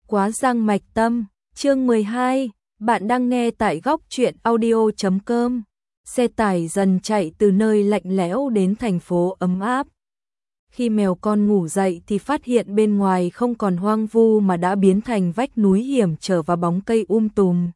Quá giang mạch tâm, chương 12, bạn đang nghe tại góc truyện audio.com. Xe tải dần chạy từ nơi lạnh lẽo đến thành phố ấm áp. Khi mèo con ngủ dậy thì phát hiện bên ngoài không còn hoang vu mà đã biến thành vách núi hiểm trở và bóng cây tùm.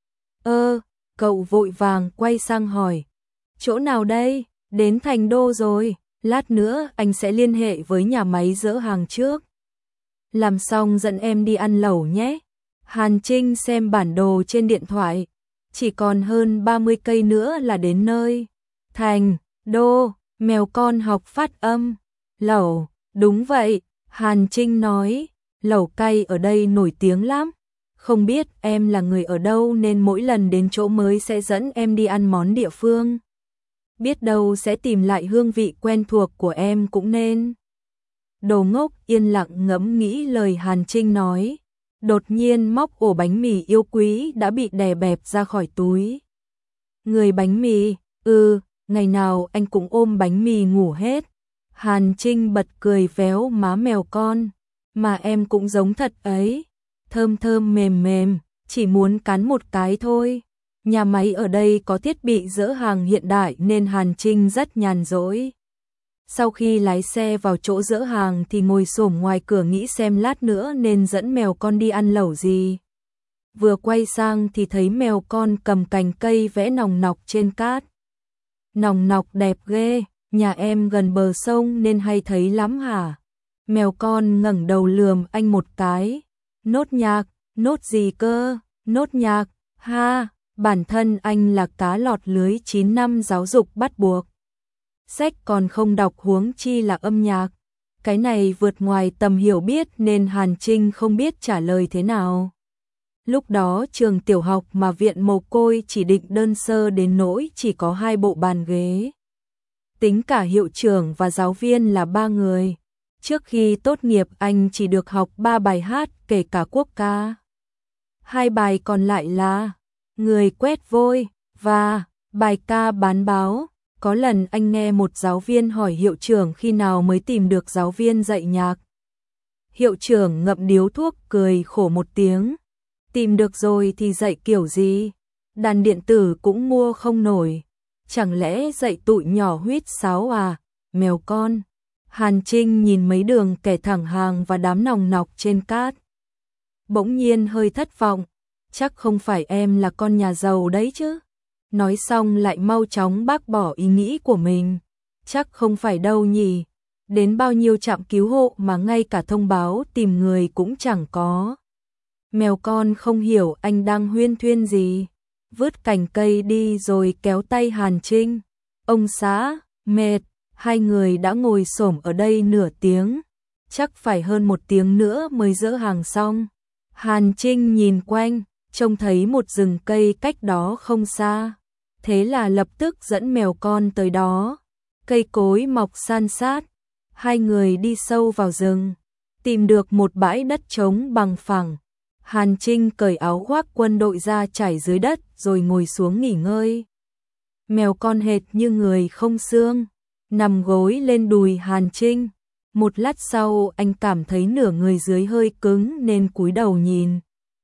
Cậu vội vàng quay sang hỏi. Chỗ nào đây? Đến thành đô rồi, lát nữa anh sẽ liên hệ với nhà máy dỡ hàng trước. Làm xong dẫn em đi ăn lẩu nhé. Hàn Trinh xem bản đồ trên điện thoại. Chỉ còn hơn 30 cây nữa là đến nơi. Thành đô, mèo con học phát âm. Lẩu, đúng vậy, Hàn Trinh nói. Lẩu cay ở đây nổi tiếng lắm. Không biết em là người ở đâu nên mỗi lần đến chỗ mới sẽ dẫn em đi ăn món địa phương. Biết đâu sẽ tìm lại hương vị quen thuộc của em cũng nên. Đồ ngốc yên lặng ngẫm nghĩ lời Hàn Trinh nói. Đột nhiên móc ổ bánh mì yêu quý đã bị đè bẹp ra khỏi túi. Người bánh mì, ngày nào anh cũng ôm bánh mì ngủ hết. Hàn Trinh bật cười véo má mèo con. Mà em cũng giống thật ấy. Thơm thơm mềm mềm, chỉ muốn cắn một cái thôi. Nhà máy ở đây có thiết bị dỡ hàng hiện đại nên Hàn Trinh rất nhàn rỗi. Sau khi lái xe vào chỗ dỡ hàng thì ngồi xổm ngoài cửa nghĩ xem lát nữa nên dẫn mèo con đi ăn lẩu gì. Vừa quay sang thì thấy mèo con cầm cành cây vẽ nòng nọc trên cát. Nòng nọc đẹp ghê, nhà em gần bờ sông nên hay thấy lắm hả? Mèo con ngẩng đầu lườm anh một cái. Nốt nhạc, nốt gì cơ? Nốt nhạc, ha, bản thân anh là cá lọt lưới 9 năm giáo dục bắt buộc. Sách còn không đọc huống chi là âm nhạc. Cái này vượt ngoài tầm hiểu biết nên Hàn Trinh không biết trả lời thế nào. Lúc đó trường tiểu học mà viện mồ côi chỉ định đơn sơ đến nỗi chỉ có 2 bộ bàn ghế. Tính cả hiệu trưởng và giáo viên là 3 người. Trước khi tốt nghiệp anh chỉ được học 3 bài hát kể cả quốc ca. 2 bài còn lại là Người quét vôi và bài ca bán báo. Có lần anh nghe một giáo viên hỏi hiệu trưởng khi nào mới tìm được giáo viên dạy nhạc. Hiệu trưởng ngậm điếu thuốc cười khổ một tiếng. Tìm được rồi thì dạy kiểu gì? Đàn điện tử cũng mua không nổi. Chẳng lẽ dạy tụi nhỏ huýt sáo à? Mèo con. Hàn Trinh nhìn mấy đường kẻ thẳng hàng và đám nòng nọc trên cát. Bỗng nhiên hơi thất vọng. Chắc không phải em là con nhà giàu đấy chứ? Nói xong lại mau chóng bác bỏ ý nghĩ của mình. Chắc không phải đâu nhỉ. Đến bao nhiêu trạm cứu hộ mà ngay cả thông báo tìm người cũng chẳng có. Mèo con không hiểu anh đang huyên thuyên gì. Vứt cành cây đi rồi kéo tay Hàn Trinh. Ông xã, mệt. 2 người đã ngồi xổm ở đây nửa tiếng. Chắc phải hơn 1 tiếng nữa mới dỡ hàng xong. Hàn Trinh nhìn quanh, trông thấy một rừng cây cách đó không xa. Thế là lập tức dẫn mèo con tới đó. Cây cối mọc san sát. 2 người đi sâu vào rừng. Tìm được một bãi đất trống bằng phẳng. Hàn Trinh cởi áo khoác quân đội ra trải dưới đất rồi ngồi xuống nghỉ ngơi. Mèo con hệt như người không xương. Nằm gối lên đùi Hàn Trinh. Một lát sau anh cảm thấy nửa người dưới hơi cứng nên cúi đầu nhìn.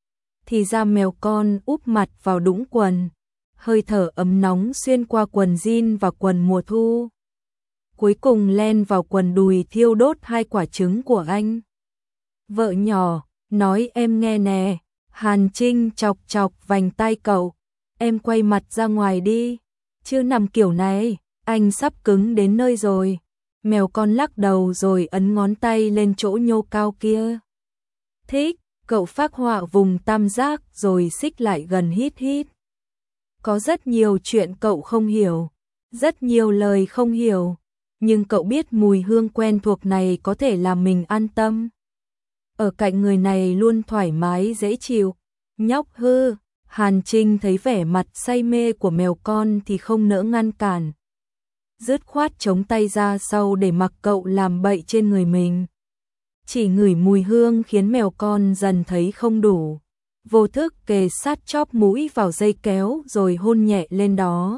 Thì ra mèo con úp mặt vào đũng quần. Hơi thở ấm nóng xuyên qua quần jean và quần mùa thu. Cuối cùng len vào quần đùi thiêu đốt 2 quả trứng của anh. Vợ nhỏ, nói em nghe nè. Hàn Trinh chọc chọc vành tai cậu. Em quay mặt ra ngoài đi. Chứ nằm kiểu này, anh sắp cứng đến nơi rồi. Mèo con lắc đầu rồi ấn ngón tay lên chỗ nhô cao kia. Thích, cậu phác họa vùng tam giác rồi xích lại gần hít hít. Có rất nhiều chuyện cậu không hiểu, rất nhiều lời không hiểu, nhưng cậu biết mùi hương quen thuộc này có thể làm mình an tâm. Ở cạnh người này luôn thoải mái dễ chịu. Nhóc hư, Hàn Trinh thấy vẻ mặt say mê của mèo con thì không nỡ ngăn cản. Dứt khoát chống tay ra sau để mặc cậu làm bậy trên người mình. Chỉ ngửi mùi hương khiến mèo con dần thấy không đủ. Vô thức kề sát chóp mũi vào dây kéo rồi hôn nhẹ lên đó.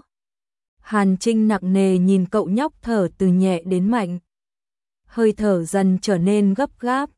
Hàn Trinh nặng nề nhìn cậu nhóc thở từ nhẹ đến mạnh. Hơi thở dần trở nên gấp gáp.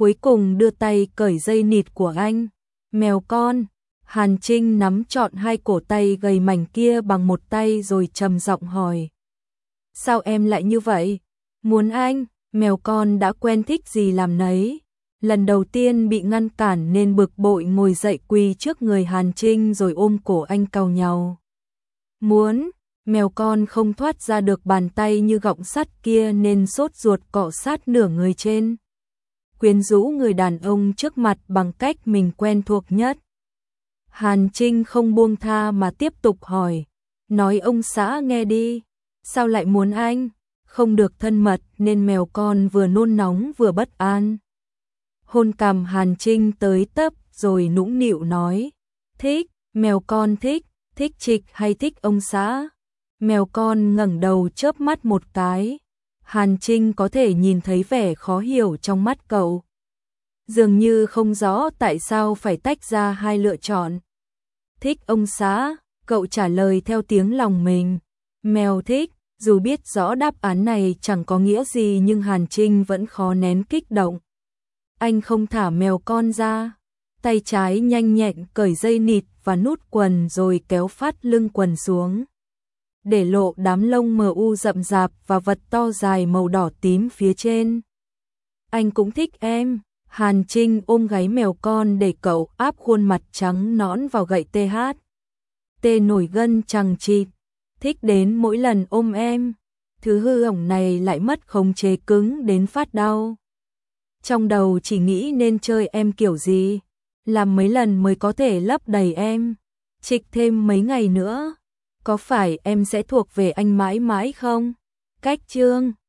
cuối cùng đưa tay cởi dây nịt của anh. Mèo con, Hàn Trinh nắm trọn hai cổ tay gầy mảnh kia bằng một tay rồi trầm giọng hỏi. Sao em lại như vậy? Muốn anh, mèo con đã quen thích gì làm nấy. Lần đầu tiên bị ngăn cản nên bực bội ngồi dậy quỳ trước người Hàn Trinh rồi ôm cổ anh cào nhàu. Muốn, mèo con không thoát ra được bàn tay như gọng sắt kia nên sốt ruột cọ sát nửa người trên. Quyến rũ người đàn ông trước mặt bằng cách mình quen thuộc nhất. Hàn Trinh không buông tha mà tiếp tục hỏi. Nói ông xã nghe đi. Sao lại muốn anh? Không được thân mật nên mèo con vừa nôn nóng vừa bất an. Hôn cằm Hàn Trinh tới tấp rồi nũng nịu nói. Thích, mèo con thích, thích Trịch hay thích ông xã? Mèo con ngẩng đầu chớp mắt một cái. Hàn Trinh có thể nhìn thấy vẻ khó hiểu trong mắt cậu. Dường như không rõ tại sao phải tách ra hai lựa chọn. Thích ông xã, cậu trả lời theo tiếng lòng mình. Mèo thích, dù biết rõ đáp án này chẳng có nghĩa gì nhưng Hàn Trinh vẫn khó nén kích động. Anh không thả mèo con ra. Tay trái nhanh nhẹn cởi dây nịt và nút quần rồi kéo phát lưng quần xuống. Để lộ đám lông mờ u rậm rạp và vật to dài màu đỏ tím phía trên. Anh cũng thích em. Hàn Trinh ôm gáy mèo con để cậu áp khuôn mặt trắng nõn vào gậy TH. Tê nổi gân chằng chịt. Thích đến mỗi lần ôm em. Thứ hư ỏng này lại mất khống chế cứng đến phát đau. Trong đầu chỉ nghĩ nên chơi em kiểu gì. Làm mấy lần mới có thể lấp đầy em. Trịch thêm mấy ngày nữa. Có phải em sẽ thuộc về anh mãi mãi không? Cách chương